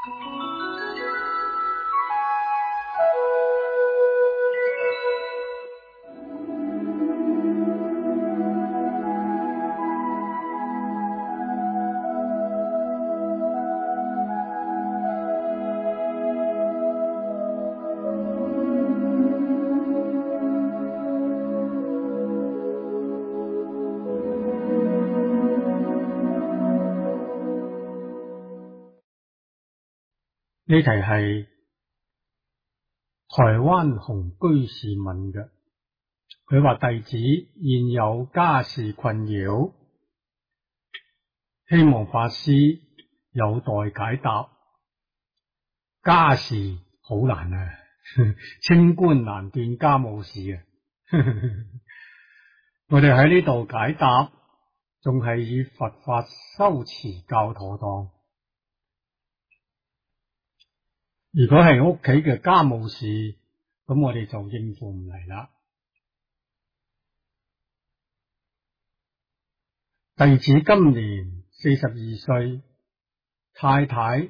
呢題係台灣洪居士問嘅，佢話弟子現有家事困擾，希望法師有待解答。家事好難啊，清官難斷家務事啊。我哋喺呢度解答，仲係以佛法修持較妥當。如果係屋企嘅家務事，咁我哋就應付唔嚟啦。弟子今年42歲，太太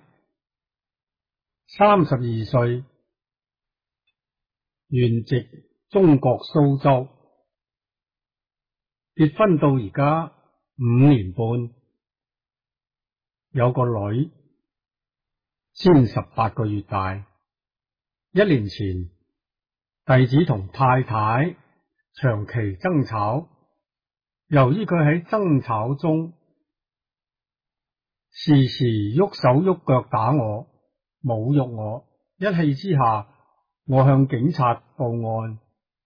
32歲，原籍中國蘇州，結婚到而家5年半，有個女，先18個月大。1年前，弟子同太太長期爭吵，由於佢喺爭吵中時時喐手喐腳打我，侮辱我，一氣之下，我向警察報案。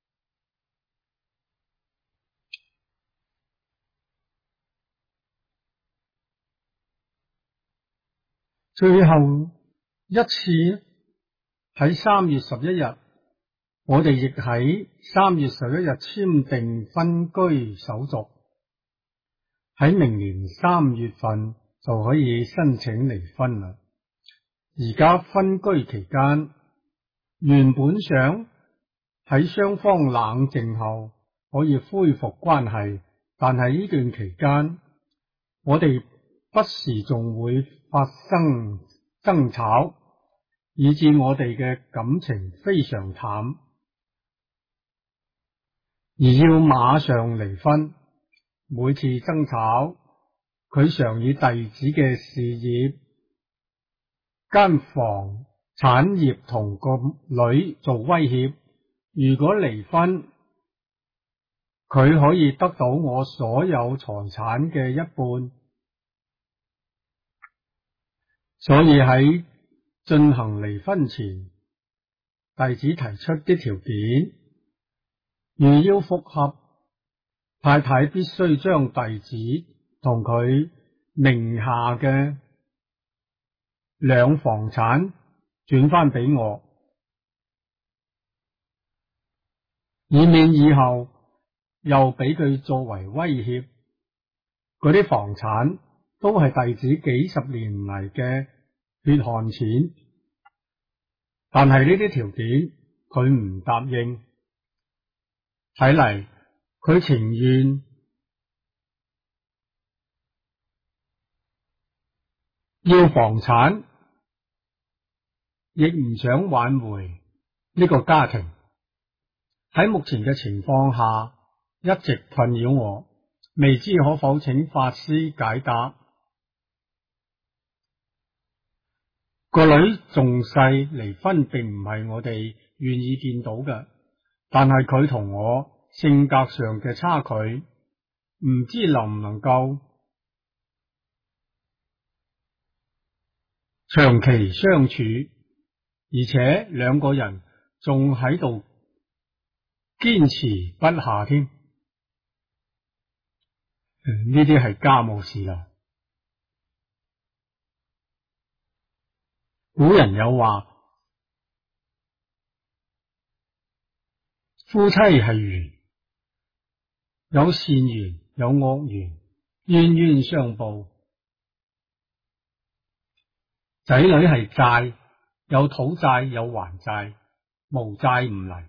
最後一次喺3月11日，我哋亦喺3月11日簽訂分居手續，喺明年3月份就可以申請離婚啦。而家分居期間，原本想喺雙方冷靜後可以恢復關係，但係呢段期間，我哋不時仲會發生爭吵，以致我哋嘅感情非常淡，而要馬上離婚。每次爭吵，佢常以弟子嘅事業、間房產業同個女做威脅，如果離婚，佢可以得到我所有財產嘅一半。所以喺進行離婚前，弟子提出啲條件，如要復合，太太必須將弟子同佢名下嘅兩房產轉翻俾我，以免以後又俾佢作為威脅。嗰啲房產都係弟子幾十年嚟嘅血汗錢，但係呢啲條件佢唔答應。睇嚟佢情願要房產，亦唔想挽回呢個家庭。喺目前嘅情況下，一直困擾我，未知可否請法師解答。個女仲細，離婚並唔係我哋願意見到嘅，但係佢同我性格上嘅差距，唔知能唔能夠長期相處，而且兩個人仲喺度堅持不下添。呢啲係家務事啦。古人有話，夫妻係緣，有善緣有惡緣，冤冤相報。仔女係債，有討債有還債，無債唔嚟。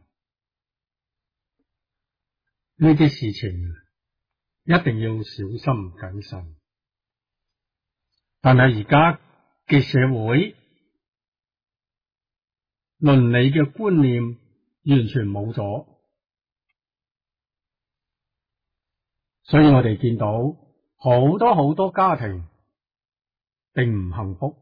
呢啲事情一定要小心謹慎。但係而家嘅社會倫理嘅觀念完全冇咗，所以我哋見到好多家庭並唔幸福，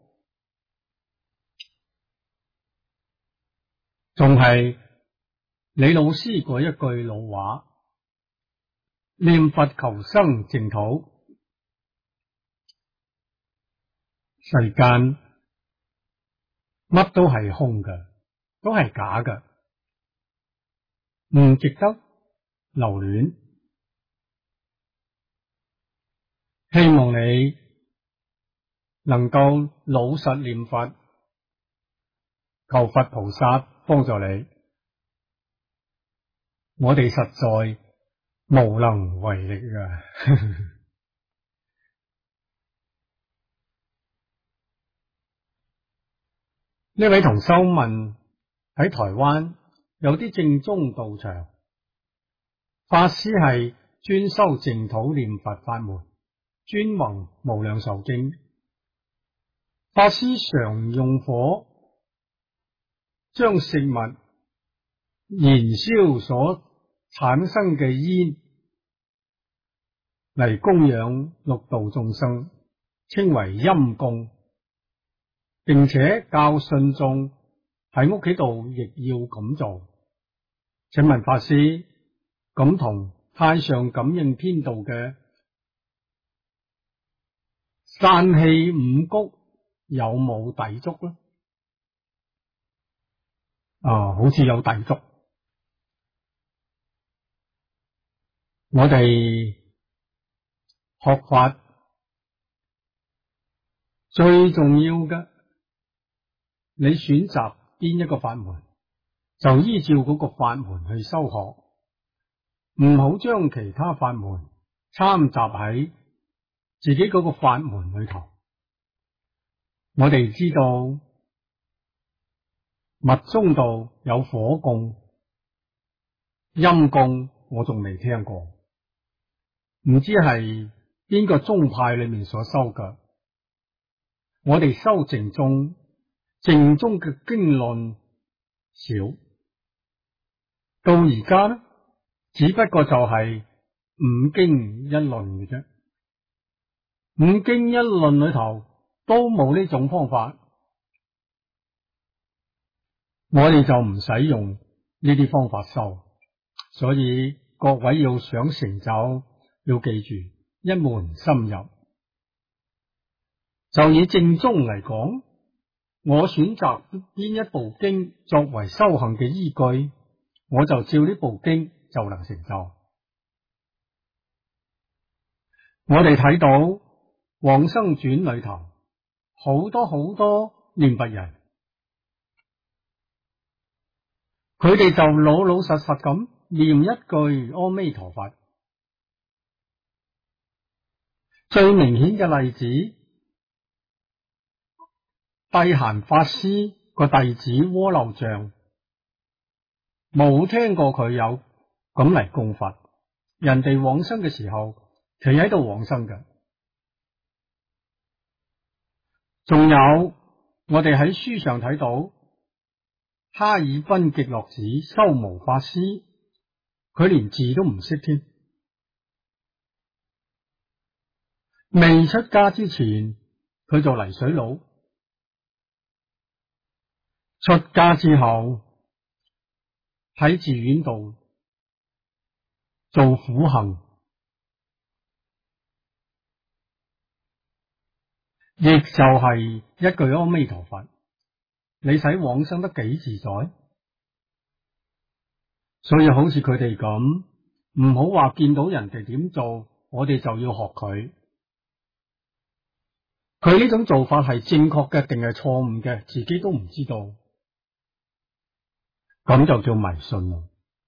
仲係李老師嗰一句老話：念佛求生淨土。世間乜都係空嘅，都係假嘅，唔值得留戀。希望你能夠老實念佛，求佛菩薩幫助你。我哋實在無能為力㗎。呢位同修問，喺台灣有啲正宗道場，法師係專修淨土念佛法門，專弘無量壽經。法師常用火將食物燃燒所產生嘅煙嚟供養六道眾生，稱為陰供。並且教信眾喺屋企度亦要咁做。請問法師，咁同太上感應篇道嘅散氣五穀有冇抵觸呢？好似有抵觸。我哋學法最重要嘅，你選擇邊一個法門，就依照嗰個法門去修學，唔好將其他法門摻雜喺自己嗰個法門裏頭。我哋知道密宗道有火供、陰供，我仲未聽過，唔知係邊個宗派裏面所修嘅。我哋修淨宗，淨宗嘅經論少，到而家呢，只不過就係五經一論嘅啫。五經一論裏頭都冇呢種方法，我哋就唔使用呢啲方法修。所以各位要想成就，要記住一門深入。就以正宗嚟講，我選擇邊一部經作為修行嘅依據，我就照呢部經就能成就。我哋睇到《往生傳》裏頭好多念佛人，佢哋就老老實實咁念一句阿彌陀佛。最明顯嘅例子，諦閑法師個弟子窩漏像，冇聽過佢有咁嚟供佛，人哋往生嘅時候企喺度往生嘅。仲有我哋喺書上睇到哈爾濱極樂寺修無法師，佢連字都唔識添，未出家之前佢做泥水佬，出家之後喺寺院度做苦行，亦就係一句阿彌陀佛，你使往生得幾自在？所以好似佢哋咁，唔好話見到人哋點做，我哋就要學佢。佢呢種做法係正確嘅定係錯誤嘅，自己都唔知道，咁就叫迷信咯。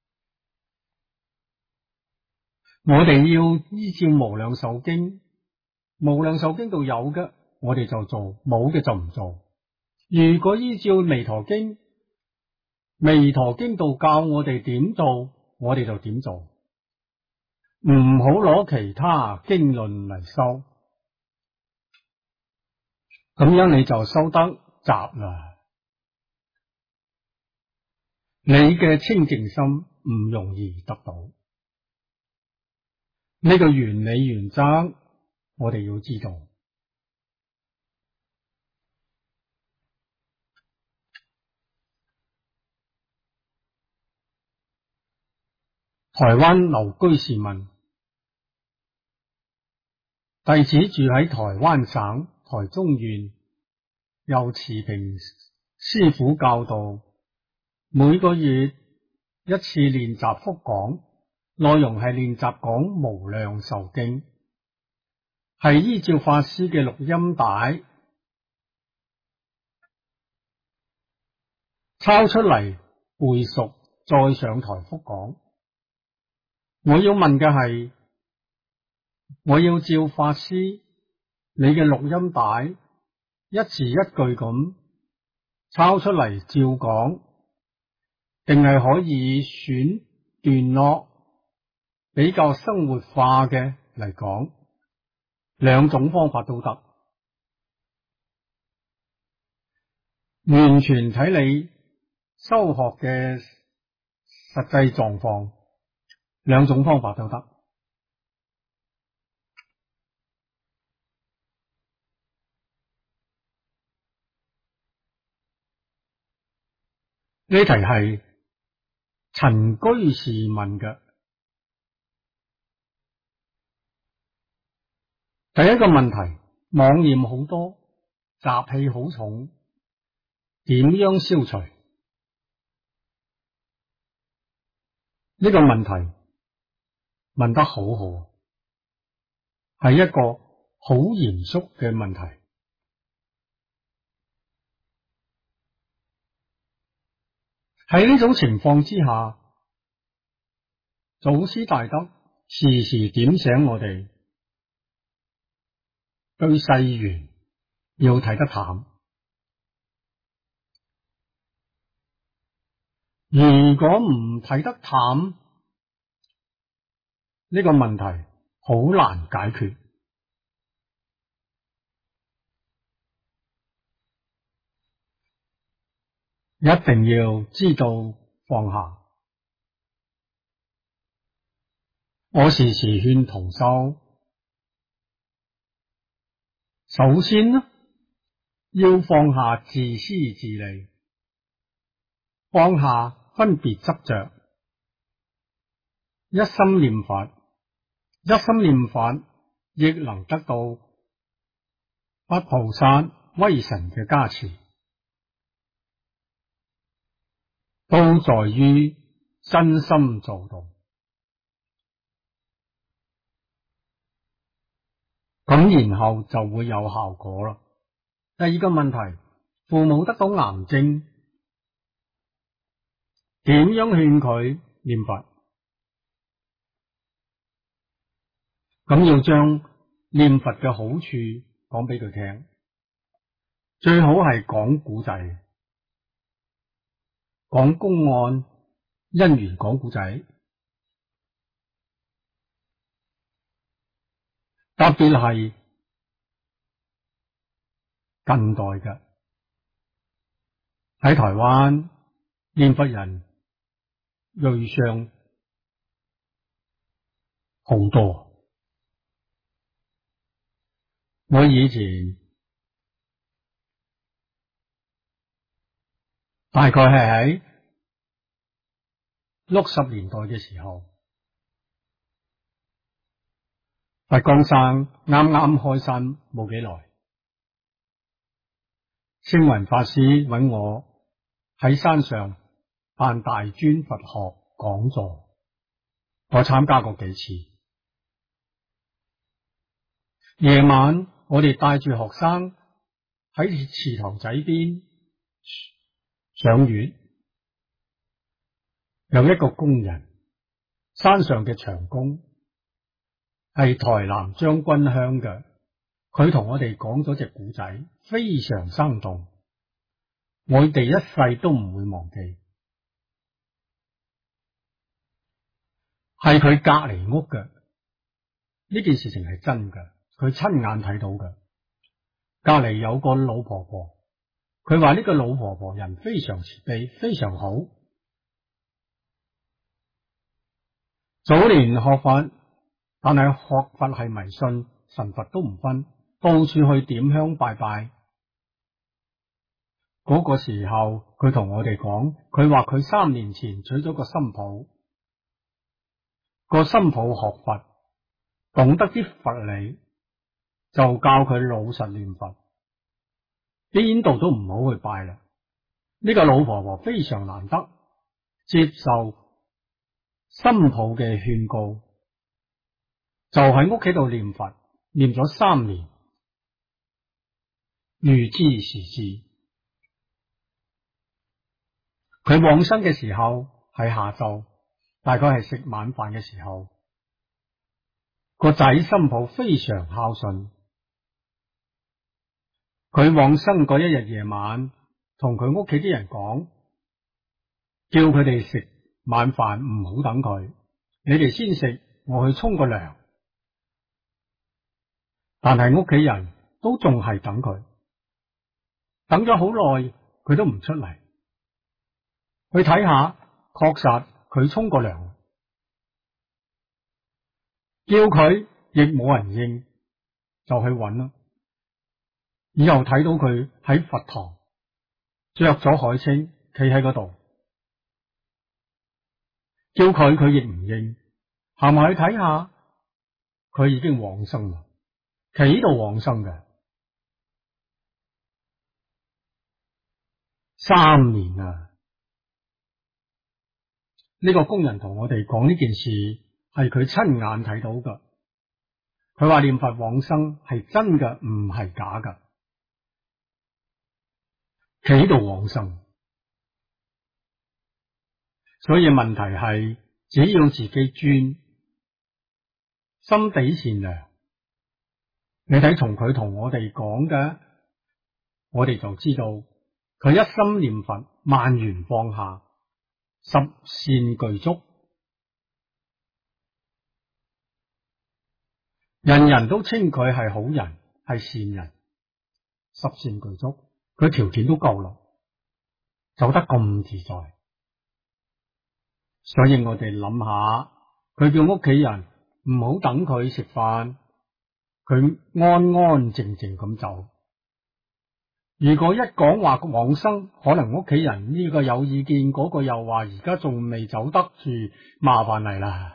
我哋要依照無量壽經，無量壽經度有嘅我哋就做，冇嘅就唔做。如果依照彌陀經，彌陀經度教我哋點做，我哋就點做，唔好攞其他經論嚟修，咁樣你就修得雜啦。 你嘅清淨心唔容易得到。呢個原理原則，我哋要知道。台灣劉居士問：弟子住喺台灣省台中縣，由慈平師父教導，每個月一次練習福講，內容係練習講無量壽經，係依照法師嘅錄音帶抄出嚟背熟，再上台福講。我要問嘅係，我要照法師你嘅錄音帶一字一句咁抄出嚟照講，定係可以選段落比較生活化嘅嚟講？兩種方法都得，完全睇你修學嘅實際狀況。兩種方法都得。呢題係陳居士問嘅。第一個問題，妄念好多，習氣好重，點樣消除？呢個問題問得好好，係一個好嚴肅嘅問題。喺呢種情況之下，祖師大德時時點醒我哋，對世緣要睇得淡。如果唔睇得淡，呢個問題好難解決。一定要知道放下。我時時勸同修，首先呢，要放下自私自利，放下分別執着，一心念佛，一心念佛亦能得到佛菩薩威神嘅加持，都在於真心做到。咁然後就會有效果啦。第二個問題，父母得到癌症，點樣勸佢念佛？咁要將念佛嘅好處講俾佢聽，最好係講古仔，講公案因緣，講古仔。特別係近代嘅，喺台灣念佛人瑞相好多。我以前大概係喺60年代嘅時候，佛光山啱啱開山冇幾耐，星雲法師揾我喺山上辦大專佛學講座，我參加過幾次。夜晚我哋帶住學生喺池塘仔邊賞月，有一個工人，山上嘅長工係台南將軍鄉嘅，佢同我哋講咗隻古仔，非常生動，我哋一世都唔會忘記。係佢隔籬屋嘅，呢件事情係真嘅，佢親眼睇到嘅。隔籬有個老婆婆，佢話呢個老婆婆人非常慈悲，非常好， 早年學佛，但係學佛係迷信，神佛都唔分，到處去點香拜拜。嗰個時候，佢同我哋講，佢話佢3年前娶咗個新抱，個新抱學佛，懂得啲佛理，就教佢老實念佛，邊度都唔好去拜啦。呢個老婆婆非常難得，接受新抱嘅勸告，就喺屋企度念佛，念咗3年，如知時至。佢往生嘅時候係下晝，大概係食晚飯嘅時候。個仔新抱非常孝順，佢往生嗰一日夜晚，同佢屋企啲人講，叫佢哋食晚飯唔好等佢，你哋先食，我去沖個涼。但係屋企人都仲係等佢，等咗好耐，佢都唔出嚟。去睇下，確實佢沖過涼，叫佢亦冇人應，就去揾啦。以後睇到佢喺佛堂着咗海青，企喺嗰度，叫佢亦唔應，行埋去睇下，佢已經往生啦，企度往生嘅3年啊！呢個工人同我哋講呢件事係佢親眼睇到㗎，佢話念佛往生係真嘅，唔係假㗎，企度往生。所以問題係，只要自己專，心地善良，你睇從佢同我哋講嘅，我哋就知道佢一心念佛，萬緣放下，十善具足，人人都稱佢係好人，係善人，十善具足，佢條件都夠啦，走得咁自在。所以我哋諗下，佢叫屋企人唔好等佢食飯，佢安安靜靜咁走。如果一講話往生，可能屋企人呢個有意見，嗰個又話而家仲未走得住，麻煩嚟啦。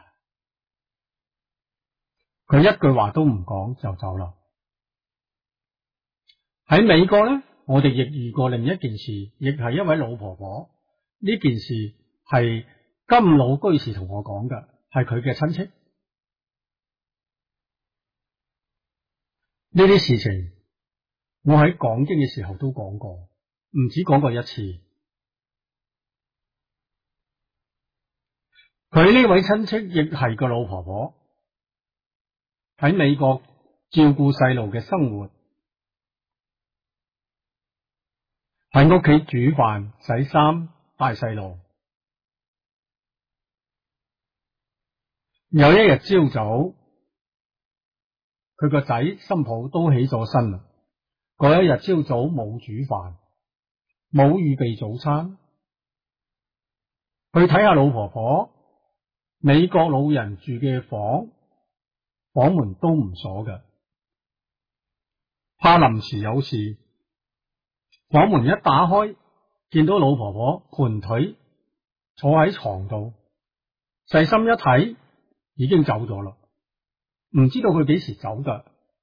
佢一句話都唔講就走啦。喺美國呢，我哋亦遇過另一件事，亦係一位老婆婆。呢件事係金老居士同我講嘅，係佢嘅親戚。呢啲事情我喺講經嘅時候都講過，唔止講過一次。佢呢位親戚亦係個老婆婆，喺美國照顧細路嘅生活，喺屋企煮飯、洗衫、帶細路。有一日朝早，佢個仔新抱都起咗身啦。嗰一日朝早冇煮飯，冇預備早餐，去睇下老婆婆。美國老人住嘅房門都唔鎖嘅，怕臨時有事。房門一打開，見到老婆婆盤腿坐喺床度，細心一睇，已經走咗啦，唔知道佢幾時走㗎。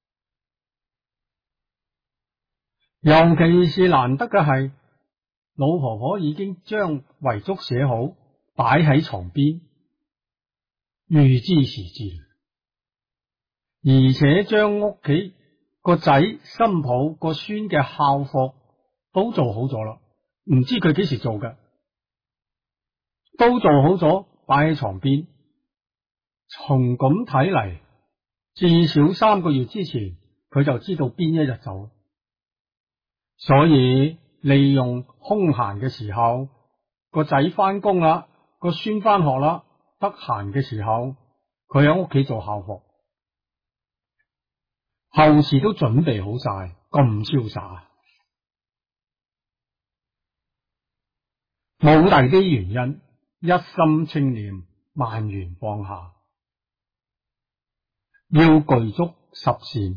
尤其是難得嘅係，老婆婆已經將遺囑寫好，擺喺床邊，預知時至，而且將屋企個仔、新抱、個孫嘅校服都做好咗啦，唔知佢幾時做嘅，都做好咗，擺喺床邊。從咁睇嚟，至少3個月之前，佢就知道邊一日走。所以利用空閒嘅時候，個仔翻工啦，個孫翻學啦，得閒嘅時候，佢喺屋企做校服，後事都準備好晒，咁瀟灑。冇第啲原因，一心清念，萬緣放下。 要具足十善。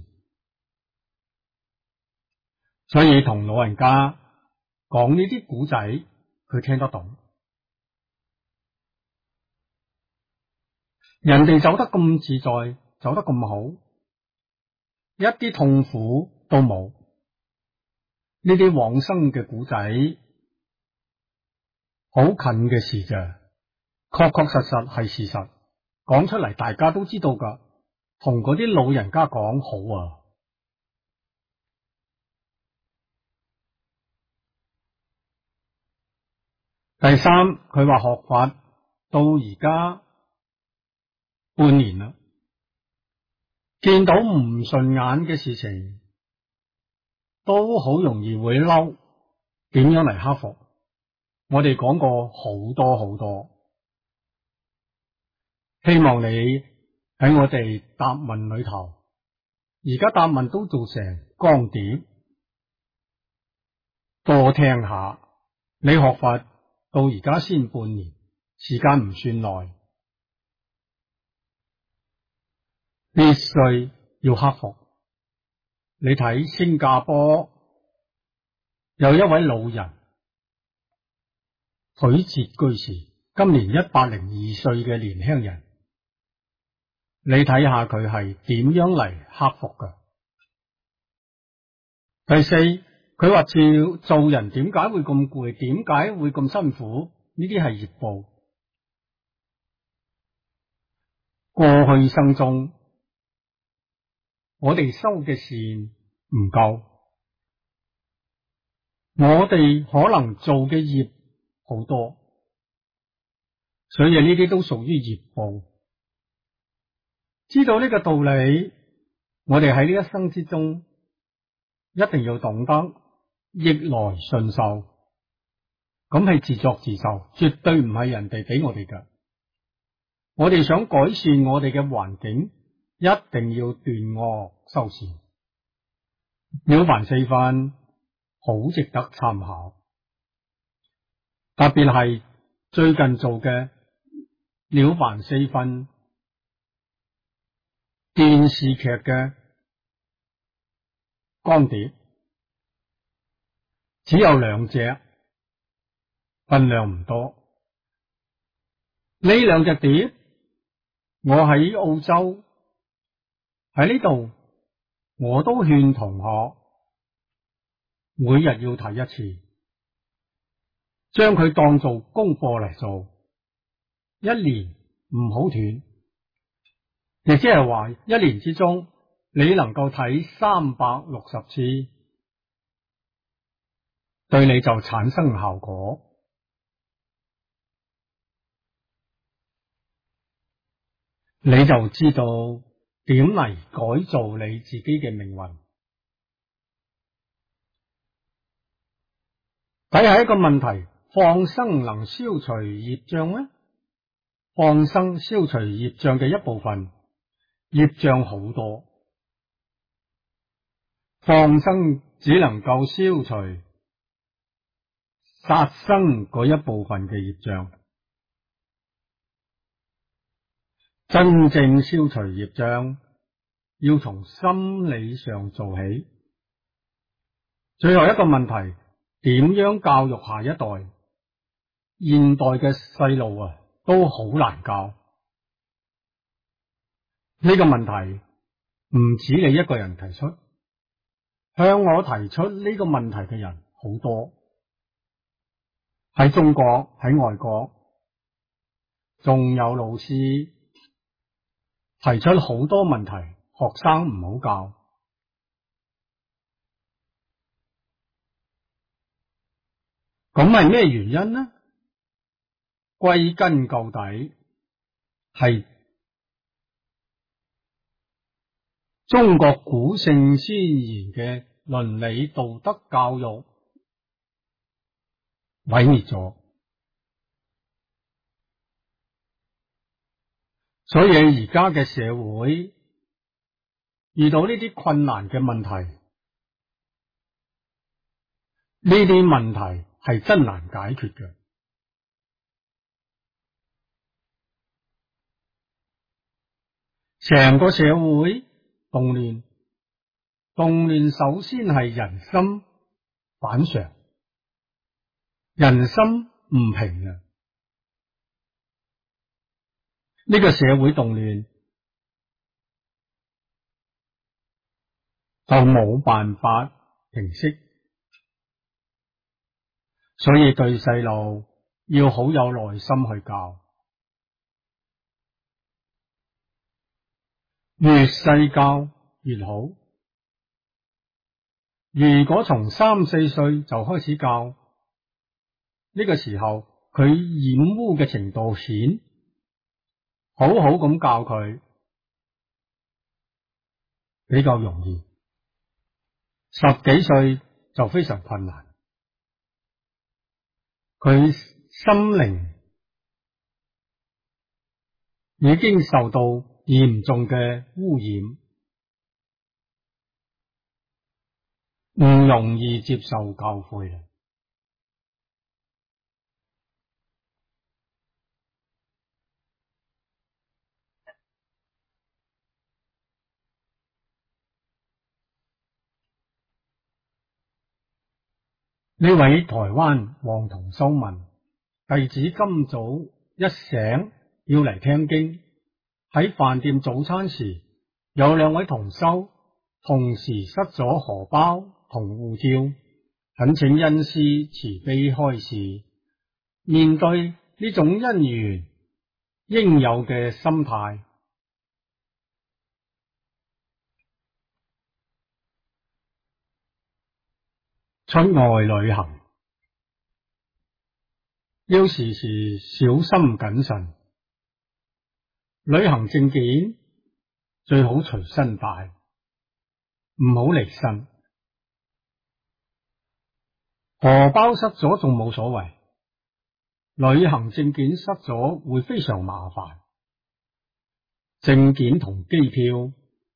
所以同老人家講呢啲古仔，佢聽得懂。人哋走得咁自在，走得咁好，一啲痛苦都冇。呢啲往生嘅古仔，好近嘅事咋，確確實實係事實，講出嚟大家都知道噶。同嗰啲老人家講好啊。第三，佢話學法到而家半年啦，見到唔順眼嘅事情，都好容易會嬲，點樣嚟克服？我哋講過好多好多，希望你喺我哋答問裏頭，而家答問都做成光碟，多聽下。你學法到而家先半年，時間唔算耐，必須要克服。你睇新加坡有一位老人，許哲居士，今年102歲嘅年輕人，你睇下佢係點樣嚟克服㗎。第四，佢話做人點解會咁攰，點解會咁辛苦？呢啲係業報。過去生中我哋修嘅善唔夠，我哋可能做嘅業好多，所以呢啲都屬於業報。知道呢個道理，我哋喺呢一生之中一定要懂得逆來順受，咁係自作自受，絕對唔係人哋俾我哋㗎。我哋想改善我哋嘅環境，一定要斷惡修善。了凡四訓好值得參考，特別係最近做嘅了凡四訓電視劇嘅光碟，只有2隻，分量唔多。呢2隻碟，我喺澳洲喺呢度，我都勸同學每日要睇一次，將佢當做功課嚟做，1年唔好斷，亦即係話1年之中你能夠睇360次，對你就產生效果。你就知道點嚟改造你自己嘅命運。睇下一個問題，放生能消除業障咩？放生消除業障嘅一部分，業障好多，放生只能夠消除殺生嗰一部分嘅業障。真正消除業障，要從心理上做起。最後一個問題，點樣教育下一代？現代嘅細路啊，都好難教。呢個問題唔止你一個人提出，向我提出呢個問題嘅人好多，喺中國，喺外國，仲有老師提出好多問題，學生唔好教。咁係咩原因呢？歸根究底係中國古聖先賢嘅倫理道德教育毀滅咗，所以而家嘅社會遇到呢啲困難嘅問題，呢啲問題係真難解決嘅。 成個社會動亂，動亂首先係人心反常，人心唔平啊！呢個社會動亂就冇辦法平息，所以對細路要好有耐心去教，越細教越好。如果從3、4歲就開始教，呢個時候佢染污嘅程度淺，好好咁教佢比較容易。10幾歲就非常困難，佢心靈已經受到嚴重嘅污染，唔容易接受教誨。呢位台灣黃同修問，弟子今早一醒要嚟聽經，喺飯店早餐時，有2位同修同時失咗荷包同護照，懇請恩師慈悲開示。面對呢種因緣應有嘅心態，出外旅行要時時小心謹慎，旅行證件最好隨身帶，唔好離身。荷包失咗仲冇所謂，旅行證件失咗會非常麻煩。證件同機票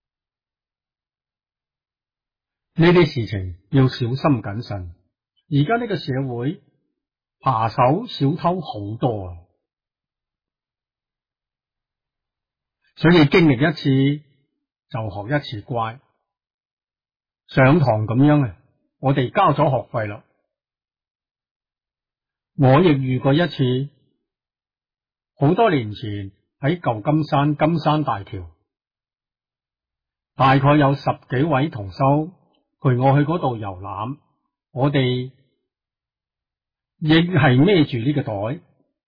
呢啲事情要小心謹慎。而家呢個社會扒手小偷好多啊，所以經歷一次就學一次乖。上堂咁樣啊，我哋交咗學費啦。我亦遇過一次，好多年前喺舊金山金山大橋，大概有10幾位同修陪我去嗰度遊覽，我哋亦係孭住呢個袋，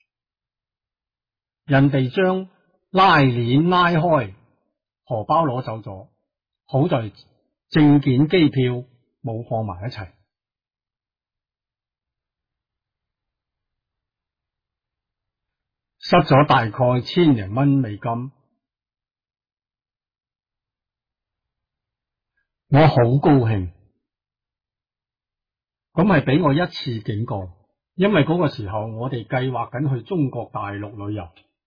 人哋將拉鏈拉開，荷包攞走咗，好在證件機票冇放埋一齊。失咗大概1000多蚊美金，我好高興，咁係俾我一次警告，因為嗰個時候我哋計劃緊去中國大陸旅遊，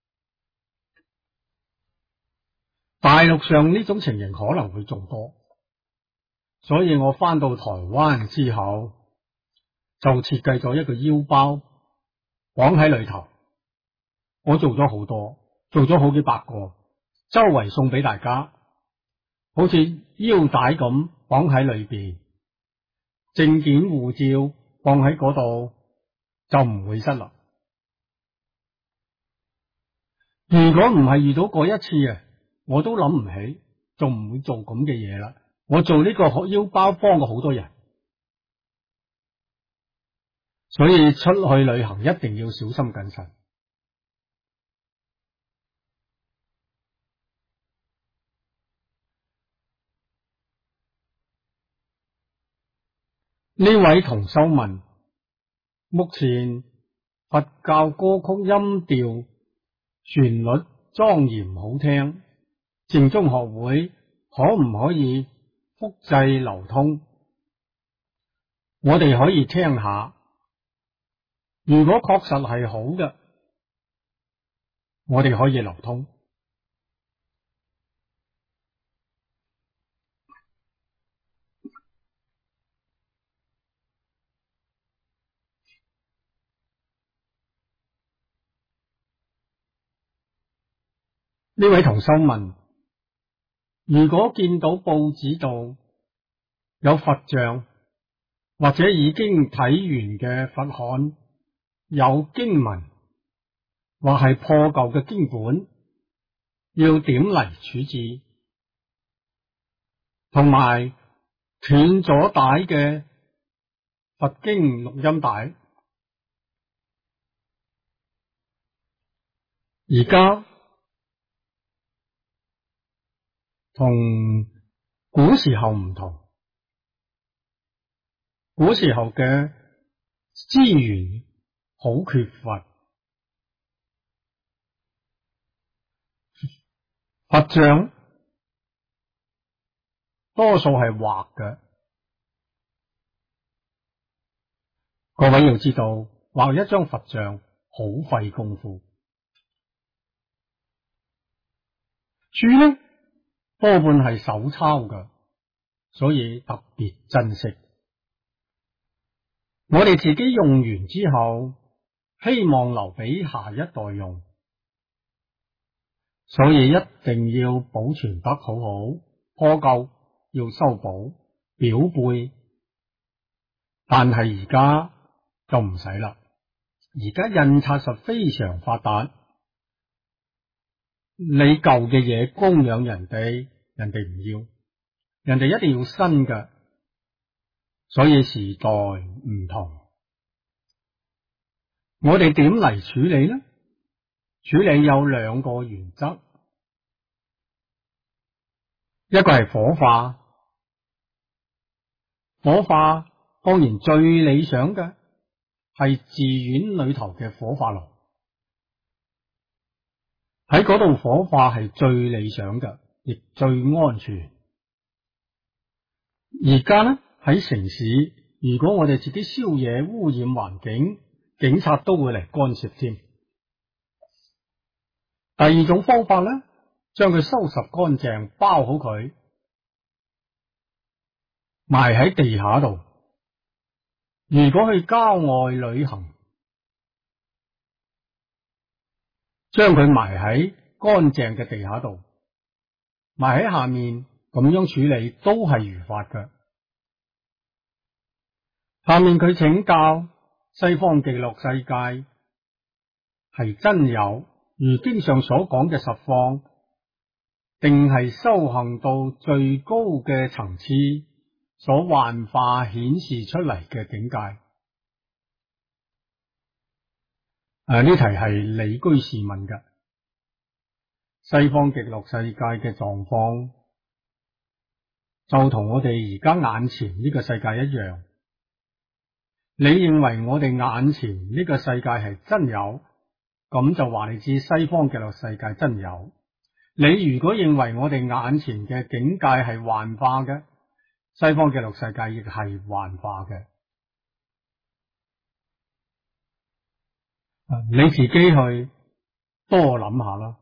大陸上呢種情形可能會仲多，所以我翻到台灣之後就設計咗一個腰包綁喺裏頭。我做咗好多，做咗好幾百個，周圍送俾大家，好似腰帶咁綁喺裏邊，證件護照放喺嗰度就唔會失啦。如果唔係遇到過一次啊，我都諗唔起，仲唔會做咁嘅嘢啦。我做呢個腰包幫過好多人，所以出去旅行一定要小心謹慎。呢位同修問，目前佛教歌曲音調旋律莊嚴好聽，淨宗學會可唔可以複製流通？我哋可以聽下，如果確實係好嘅，我哋可以流通。呢位同修問， 如果見到報紙度有佛像，或者已經睇完嘅佛刊有經文，或係破舊嘅經本，要點嚟處置，同埋斷咗帶嘅佛經錄音帶。而家同古時候唔同，古時候嘅資源好缺乏，佛像多數係畫嘅。各位要知道，畫一張佛像好費功夫，書呢多半係手抄嘅，所以特別珍惜。我哋自己用完之後，希望留俾下一代用，所以一定要保存得好好，破舊要修補裱背。但係而家就唔使啦，而家印刷術非常發達，你舊嘅嘢供養人哋，人哋唔要，人哋一定要新嘅。所以時代唔同，我哋點嚟處理呢？處理有兩個原則，一個係火化。火化當然最理想嘅係寺院裏頭嘅火化爐，喺嗰度火化係最理想嘅，亦最安全。而家呢喺城市，如果我哋自己燒嘢污染環境，警察都會嚟干涉添。第二種方法呢，將佢收拾乾淨，包好佢，埋喺地下度。如果去郊外旅行，將佢埋喺乾淨嘅地下度，埋喺下面，咁樣處理都係如法嘅。下面佢請教西方極樂世界係真有如經上所講嘅實況，定係修行到最高嘅層次所幻化顯示出嚟嘅境界？呢題係李居士問嘅。西方極樂世界嘅狀況就同我哋而家眼前呢個世界一樣。你認為我哋眼前呢個世界係真有，咁就話你知西方極樂世界真有。你如果認為我哋眼前嘅境界係幻化嘅，西方極樂世界亦係幻化嘅。你自己去多諗下啦。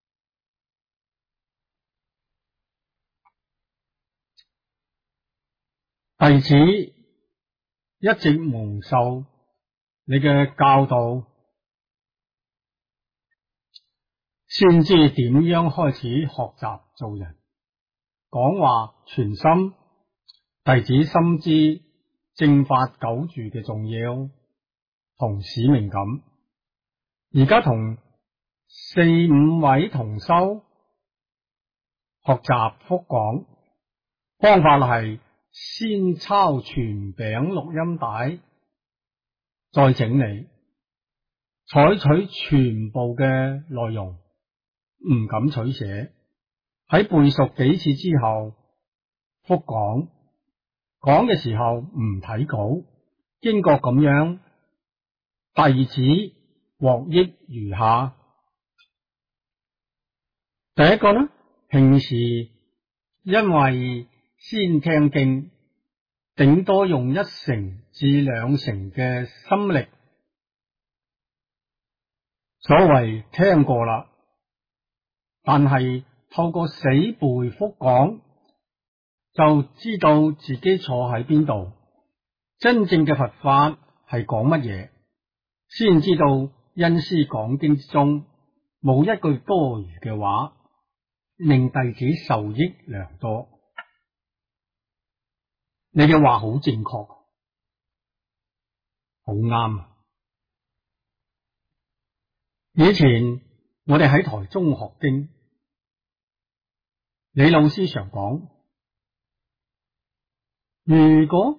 弟子一直蒙受你嘅教導，先知點樣開始學習做人，講話全心。弟子深知正法久住嘅重要同使命感。而家同4-5位同修學習復講方法係先抄全餅錄音帶，再整理，採取全部嘅內容，唔敢取捨。喺背熟幾次之後，復講講嘅時候唔睇稿，經過咁樣，弟子獲益如下。第一個呢，平時因為先聽經，頂多用1成至2成嘅心力，所謂聽過啦。但係透過死背復講，就知道自己坐喺邊度，真正嘅佛法係講乜嘢，先知道恩師講經之中冇一句多餘嘅話， 令弟子受益良多。你嘅話好正確，好啱。以前我哋喺台中學經，李老師常講，如果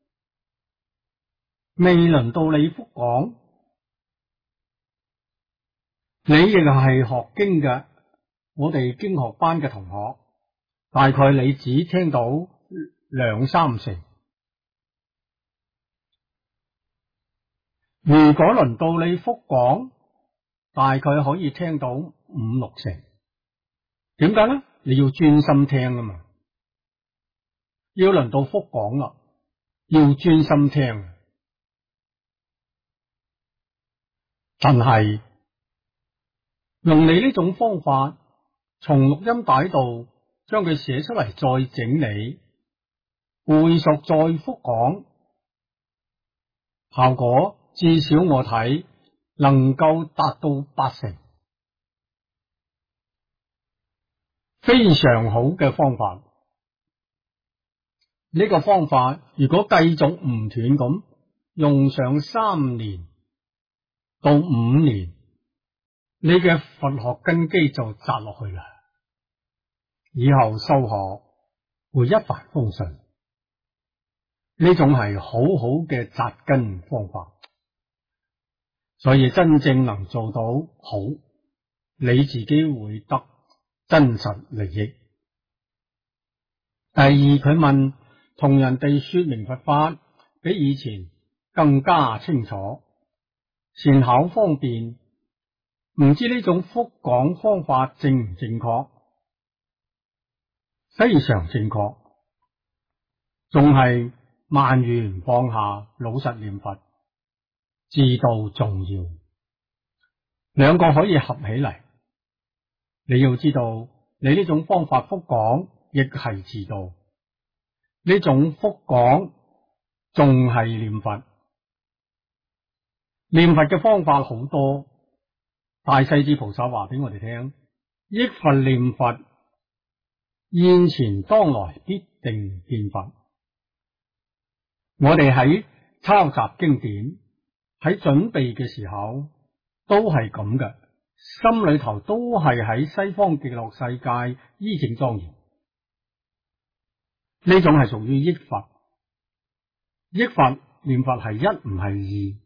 未輪到你復講，你亦係學經嘅，我哋經學班嘅同學，大概你只聽到兩三成。如果輪到你復講，大概可以聽到五六成。點解呢？你要專心聽啊嘛。要輪到復講啦，要專心聽。但係用你呢種方法，從錄音帶度將佢寫出嚟，再整理背熟，再復講，效果至少我睇能夠達到8成，非常好嘅方法。呢個方法如果繼續唔斷咁用上3年到5年，你嘅佛學根基就扎落去啦，以後修學會一帆風順。呢種係好好嘅扎根方法，所以真正能做到好，你自己會得真實利益。第二，佢問同人哋說明佛法比以前更加清楚，善巧方便，唔知呢種復講方法正唔正確？非常正確，仲係萬緣放下，老實念佛，自度重要，兩個可以合起嚟。你要知道，你呢種方法復講亦係自度，呢種復講仲係念佛。念佛嘅方法好多，大勢至菩薩話俾我哋聽，憶佛念佛，現前當來必定見佛。我哋喺抄襲經典，喺準備嘅時候都係咁嘅，心裏頭都係喺西方極樂世界依正莊嚴。呢種係屬於憶佛，憶佛念佛係一唔係二。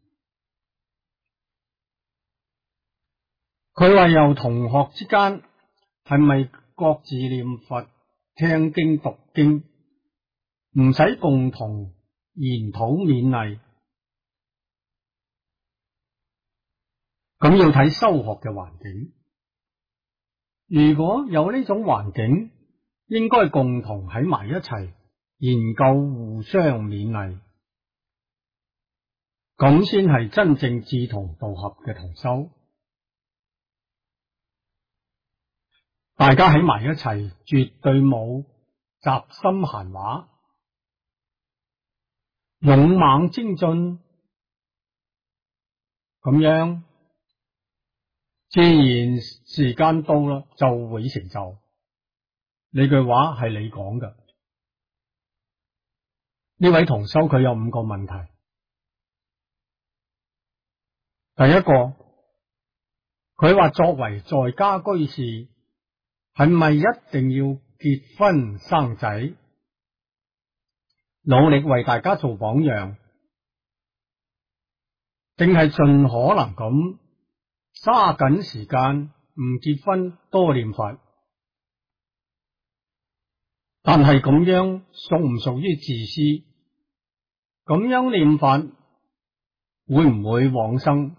佢話由同學之間係咪各自念佛、聽經、讀經，唔使共同研討勉勵？咁要睇修學嘅環境。如果有呢種環境，應該共同喺埋一齊研究，互相勉勵，咁先係真正志同道合嘅同修。大家喺埋一齊，絕對冇雜心閒話，勇猛精進，咁樣自然時間到啦，就會成就。呢句話係你講嘅。呢位同修佢有5個問題。第一個，佢話作為在家居士，係咪一定要結婚生仔，努力為大家做榜樣，定係盡可能咁揸緊時間唔結婚，多念佛？但係咁樣屬唔屬於自私？咁樣念佛會唔會往生？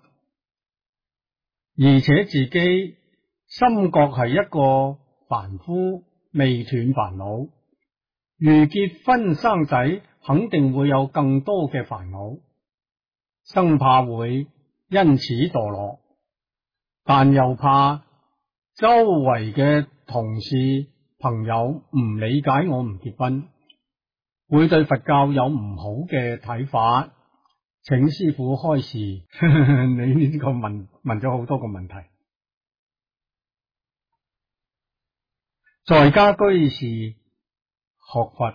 而且自己心覺係一個凡夫，未斷煩惱，如結婚生仔，肯定會有更多嘅煩惱，生怕會因此墮落，但又怕周圍嘅同事朋友唔理解我唔結婚，會對佛教有唔好嘅睇法，請師父開示。你呢個問咗好多個問題。 在家居士學佛，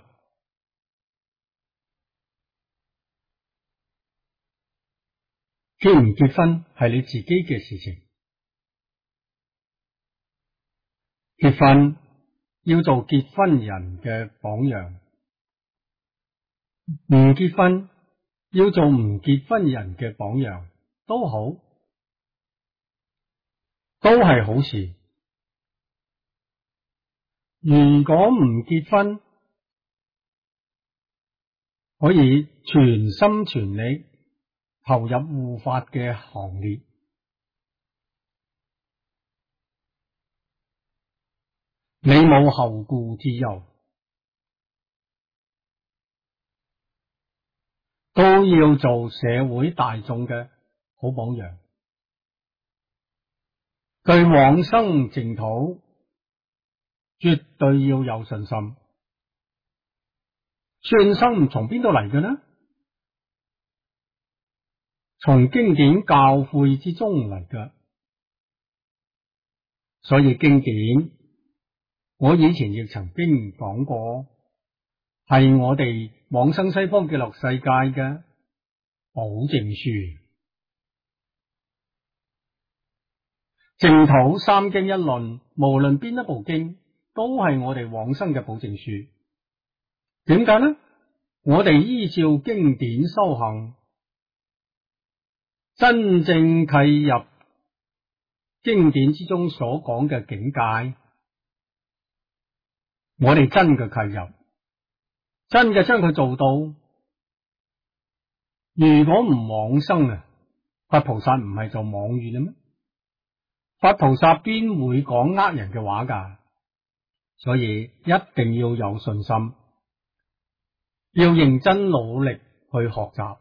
結唔結婚係你自己嘅事情。結婚要做結婚人嘅榜樣，唔結婚要做唔結婚人嘅榜樣，都好，都係好事。如果唔結婚，可以全心全力投入護法嘅行列，你冇後顧之憂，都要做社會大眾嘅好榜樣。對往生淨土絕對要有信心。信心從邊度嚟嘅呢？從經典教誨之中嚟嘅。所以經典我以前亦曾經講過，係我哋往生西方極樂世界嘅保證書。淨土三經一論，無論邊一部經，都係我哋往生嘅保證書。點解呢？我哋依照經典修行，真正契入經典之中所講嘅境界，我哋真嘅契入，真嘅將佢做到。如果唔往生啊，佛菩薩唔係做妄語啦咩？佛菩薩邊會講呃人嘅話㗎？所以一定要有信心，要認真努力去學習。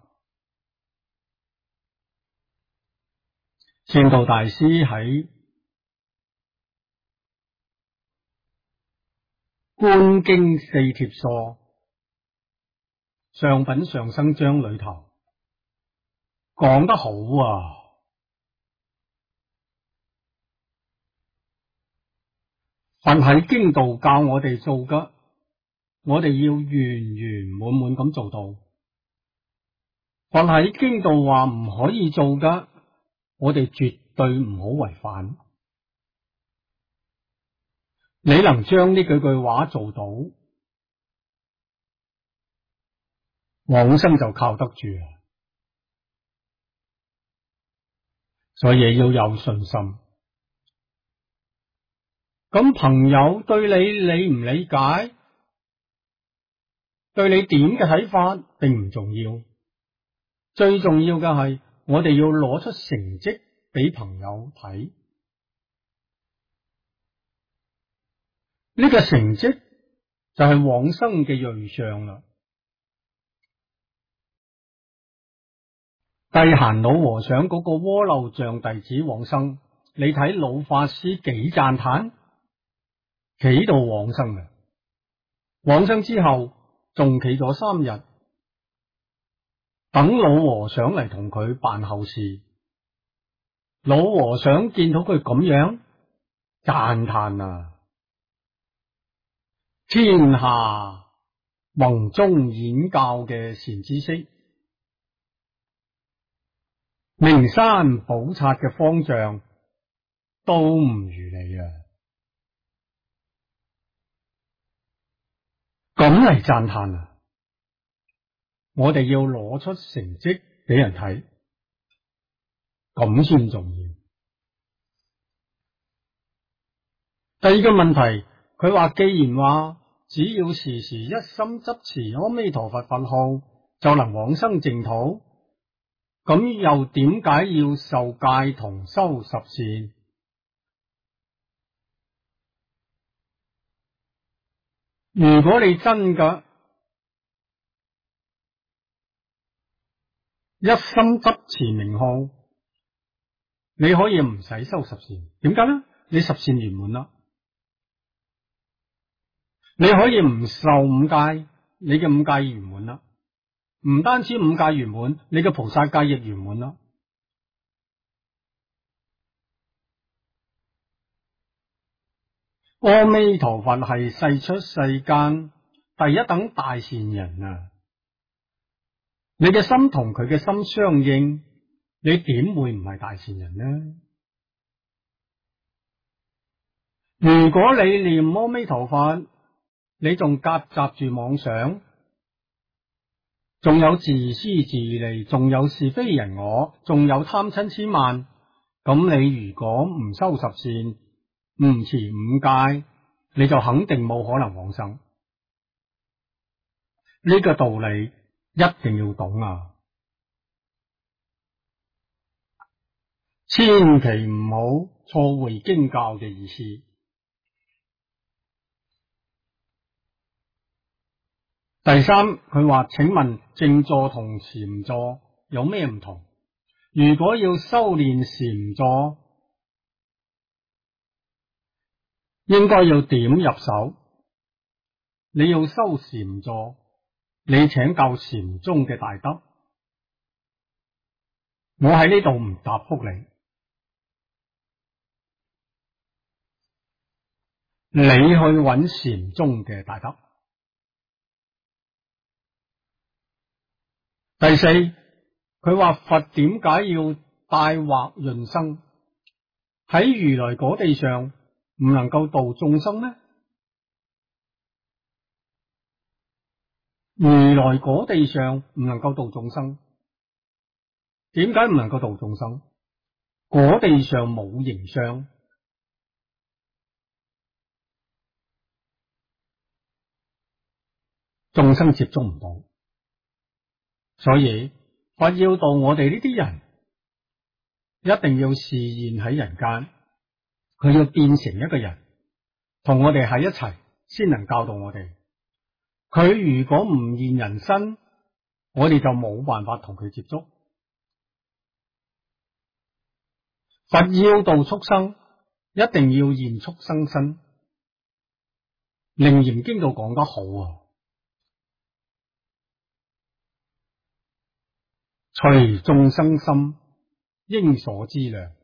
善導大師喺觀經四帖疏上品上生章裏頭講得好啊！凡喺經道教我哋做嘅，我哋要圓圓滿滿咁做到；凡喺經道話唔可以做嘅，我哋絕對唔好違反。你能將呢幾句話做到，往生就靠得住啊！所以要有信心。咁朋友對你理唔理解，對你點嘅睇法並唔重要，最重要嘅係我哋要攞出成績俾朋友睇。呢個成績就係往生嘅瑞相啦。諦閑老和尚嗰個鍋漏像弟子往生，你睇老法師幾讚嘆，企到往生嘅。往生之後仲企咗3日，等老和尚嚟同佢辦後事。老和尚見到佢咁樣，讚嘆啊！天下宏宗演教嘅善知識，名山寶剎嘅方丈都唔如你啊！咁嚟讚嘆啊！我哋要攞出成績俾人睇，咁先重要。第二個問題，佢話既然話只要時時一心執持阿彌陀佛佛號就能往生淨土，咁又點解要受戒同修十善？如果你真嘅一心執持名號，你可以唔使修十善。點解呢？你十善圓滿啦，你可以唔受五戒，你嘅五戒圓滿啦。唔單止五戒圓滿，你嘅菩薩戒亦圓滿啦。 阿彌陀佛係世出世間第一等大善人啊！你嘅心同佢嘅心相應，你點會唔係大善人呢？如果你念阿彌陀佛，你仲夾雜住妄想，仲有自私自利，仲有是非人我，仲有貪嗔癡慢，咁你如果唔修十善，唔持五戒，你就肯定冇可能往生。呢個道理一定要懂啊！千祈唔好錯會經教嘅意思。第三，佢話，請問靜坐同禪坐有咩唔同？如果要修煉禪坐，應該要點入手？你要修禪坐，你請教禪宗嘅大德。我喺呢度唔答覆你，你去揾禪宗嘅大德。第四，佢話佛點解要帶惑潤生？喺如來果地上唔能夠度眾生咩？如來果地上唔能夠度眾生，點解唔能夠度眾生？果地上冇形相，眾生接觸唔到。所以佛要度我哋呢啲人，一定要示現喺人間，佢要變成一個人，同我哋喺一齊，先能教導我哋。佢如果唔現人身，我哋就冇辦法同佢接觸。佛要度畜生，一定要現畜生身。楞嚴經度講得好啊！隨眾生心，應所知量；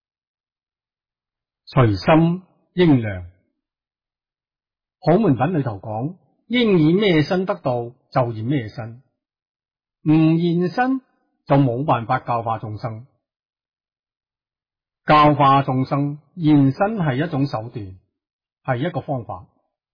隨心應量。好門品裏頭講，應以咩身得道，就現咩身；唔現身，就冇辦法教化眾生。教化眾生，現身係一種手段，係一個方法。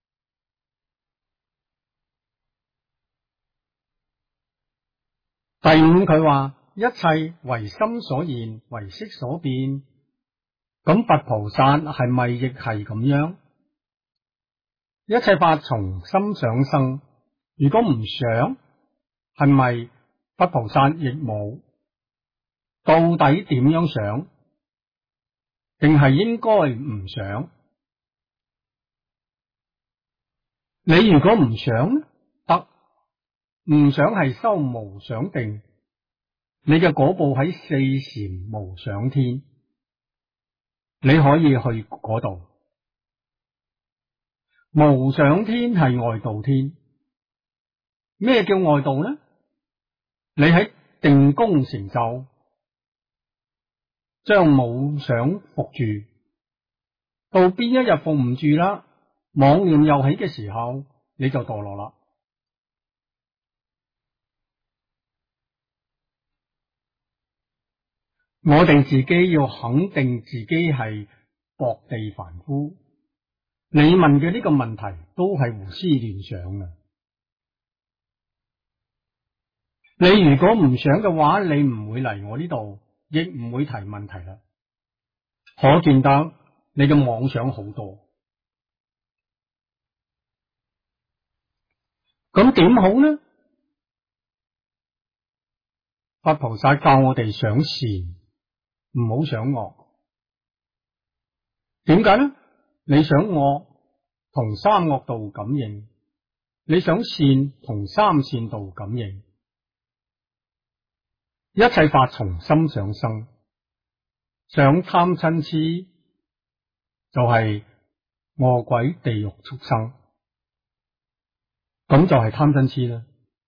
第五，佢話一切為心所現，為識所變。咁佛菩薩係咪亦係咁樣？一切法從心想生，如果唔想，係咪佛菩薩亦冇？到底點樣想？定係應該唔想？你如果唔想呢？得。唔想係修無想定，你嘅果報喺四禪無想天，你可以去嗰度。無想天係外道天。咩叫外道呢？你喺定功成就，將冇想伏住，到邊一日伏唔住啦，妄念又起嘅時候，你就墮落啦。我哋自己要肯定自己係薄地凡夫。你問嘅呢個問題都係胡思亂想嘅。你如果唔想嘅話，你唔會嚟我呢度，亦唔會提問題啦。可見得你嘅妄想好多。咁點好呢？佛菩薩教我哋想善，唔好想惡。點解呢？你想惡同三惡道感應，你想善同三善道感應。一切法從心想生，想貪嗔癡就係餓鬼地獄畜生，咁就係貪嗔癡啦。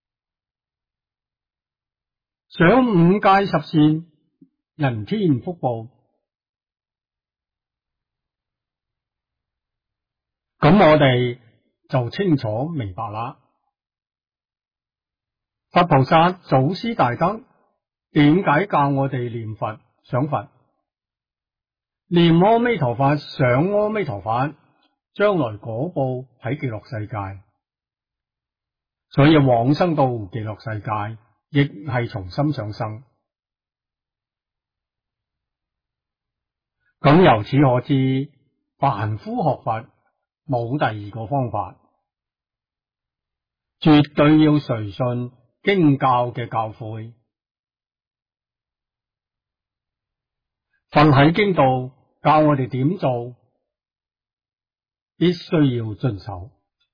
想五戒十善，人天福報。 咁我哋就清楚明白啦。佛菩薩祖師大德點解教我哋念佛想佛？念阿彌陀佛，想阿彌陀佛，將來果報喺極樂世界，所以往生到極樂世界，亦係從心想生。咁由此可知，凡夫學佛冇第二個方法，絕對要隨信經教嘅教誨。佛喺經度教我哋點做，必須要遵守。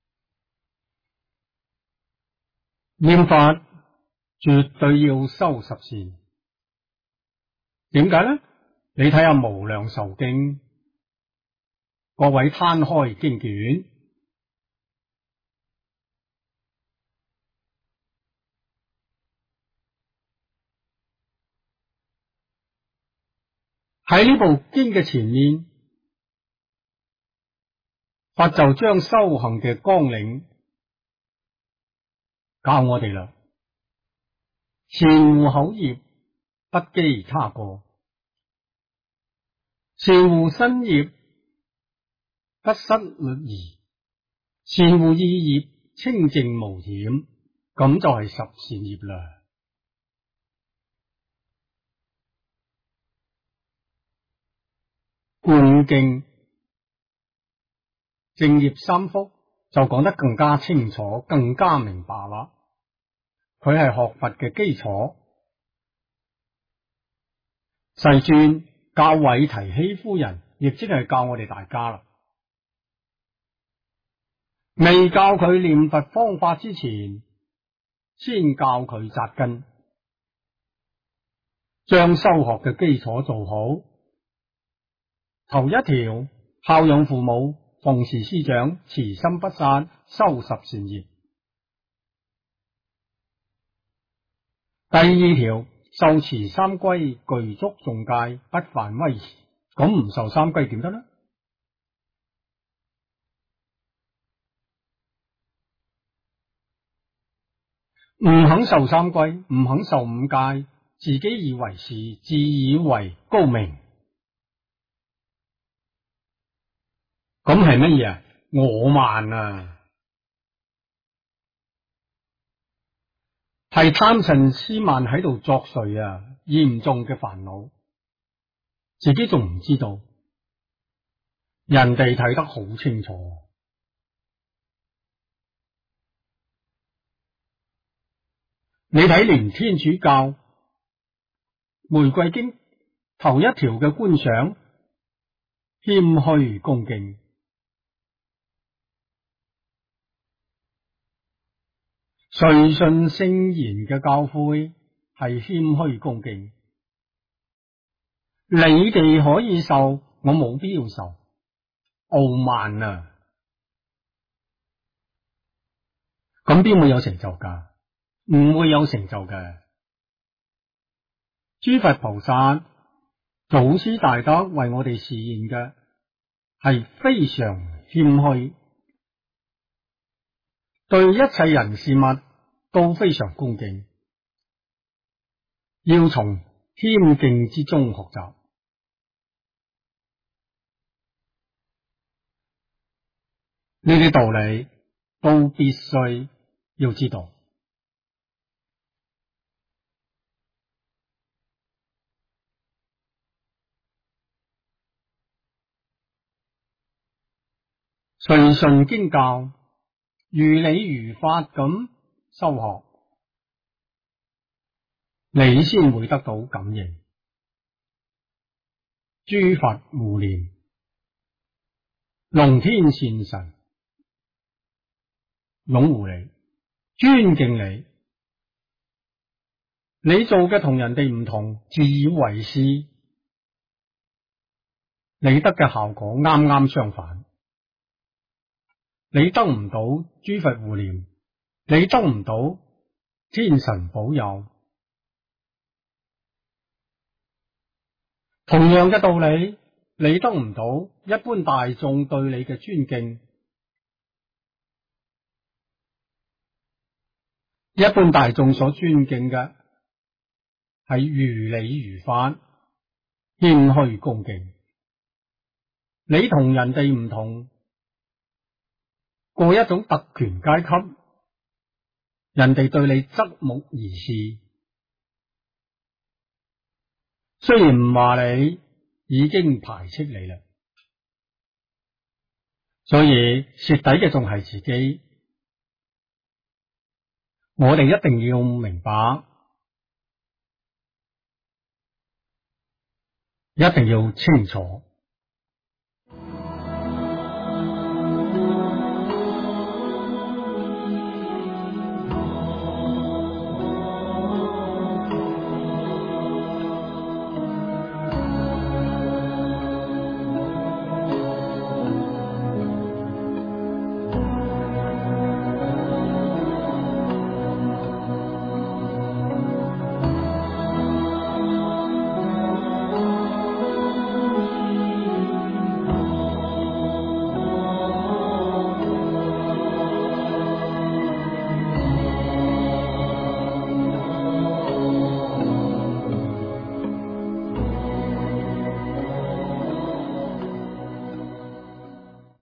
念佛絕對要修十善。點解呢？你睇下無量壽經，各位攤開經卷，喺呢部經嘅前面，佛就將修行嘅綱領教我哋啦。善護口業，不譏他過；善護身業，不失律儀；善護意業，清淨無染。咁就係十善業啦。觀經正業三福就講得更加清楚，更加明白啦。佢係學佛嘅基礎。世尊教韋提希夫人，亦即係教我哋大家啦。未教佢念佛方法之前，先教佢紮根，將修學嘅基礎做好。頭一條，孝養父母，奉事師長，慈心不殺，修十善業。第二條，受持三歸，具足眾戒，不犯威儀。咁唔受三歸點得呢？唔肯受三歸，唔肯受五戒，自己以為是，自以為高明。咁係乜嘢啊？我慢啊，係貪嗔癡慢喺度作祟啊，嚴重嘅煩惱，自己仲唔知道，人哋睇得好清楚。你睇連天主教玫瑰經頭一條嘅觀想，謙虛恭敬。隨順聖言嘅教誨係謙虛恭敬。你哋可以受，我冇必要受，傲慢啊！咁邊會有成就㗎？唔會有成就嘅。諸佛菩薩、祖師大德為我哋示現嘅係非常謙虛，對一切人事物都非常恭敬，要從謙敬之中學習。呢啲道理都必須要知道。隨順經教，如理如法咁修學，你先會得到感應。諸佛護念，龍天善神擁護你，尊敬你。你做嘅同人哋唔同，自以為是，你得嘅效果啱啱相反。你得唔到諸佛護念，你得唔到天神保佑。同樣嘅道理，你得唔到一般大眾對你嘅尊敬， 一般大眾所尊敬嘅係如理如法、謙虛恭敬。你同人哋唔同，過一種特權階級，人哋對你側目而視，雖然唔話你，已經排斥你啦。所以蝕底嘅仲係自己。我哋一定要明白，一定要清楚。